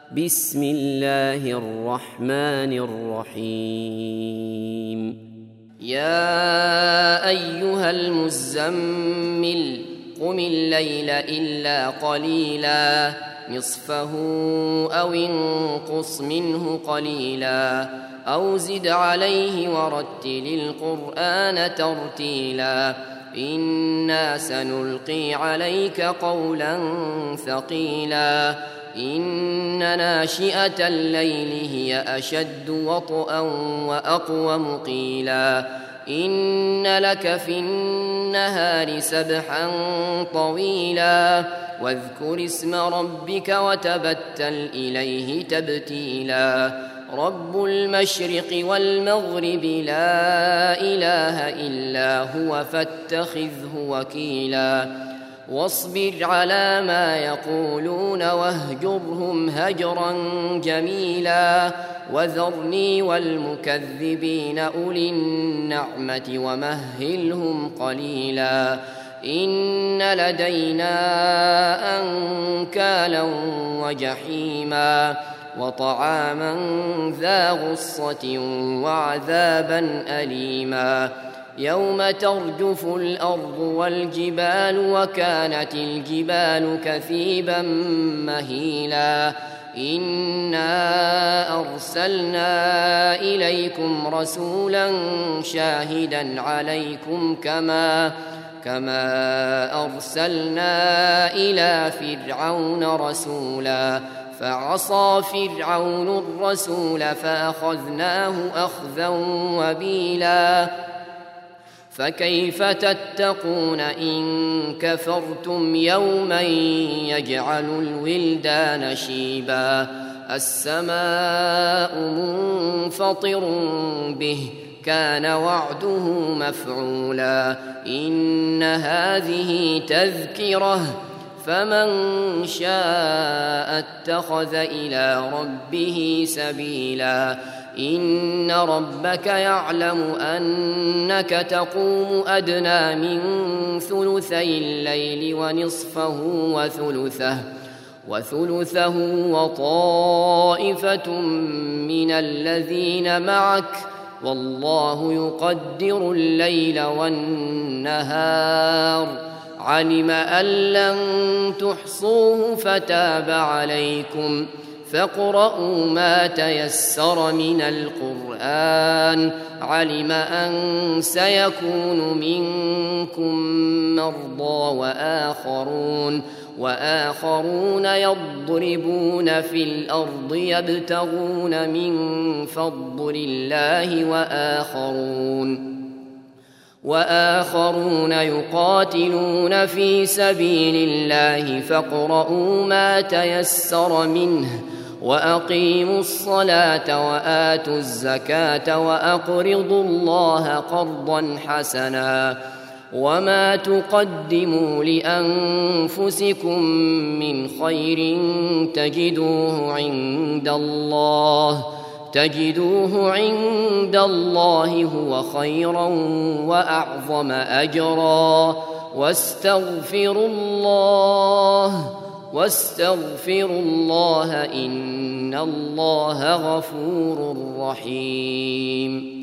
بسم الله الرحمن الرحيم يا أيها المزمل قم الليل إلا قليلا نصفه أو انقص منه قليلا أو زد عليه ورتل القرآن ترتيلا إنا سنلقي عليك قولا ثقيلا إن ناشئة الليل هي أشد وطئا وأقوم قيلا إن لك في النهار سبحا طويلا واذكر اسم ربك وتبتل إليه تبتيلا رب المشرق والمغرب لا إله إلا هو فاتخذه وكيلا واصبر على ما يقولون واهجرهم هجرا جميلا وذرني والمكذبين أولي النعمة ومهلهم قليلا إن لدينا أنكالا وجحيما وطعاما ذا غصة وعذابا أليما يوم ترجف الأرض والجبال وكانت الجبال كثيبا مهيلا إنا أرسلنا إليكم رسولا شاهدا عليكم كما أرسلنا إلى فرعون رسولا فعصى فرعون الرسول فأخذناه أخذا وبيلا فكيف تتقون إن كفرتم يوما يجعل الولدان شيبا السماء منفطر به كان وعده مفعولا إن هذه تذكرة فمن شاء اتخذ إلى ربه سبيلا إن ربك يعلم أنك تقوم أدنى من ثلثي الليل ونصفه وثلثه وطائفة من الذين معك والله يقدر الليل والنهار علم أن لن تحصوه فتاب عليكم فاقرؤوا ما تيسر من القرآن علم أن سيكون منكم مرضى وآخرون يضربون في الأرض يبتغون من فضل الله وآخرون يقاتلون في سبيل الله فاقرؤوا ما تيسر منه وأقيموا الصلاة وآتوا الزكاة وأقرضوا الله قرضا حسنا وما تقدموا لأنفسكم من خير تجدوه عند الله هو خيرا وأعظم أجرا واستغفروا الله إن الله غفور رحيم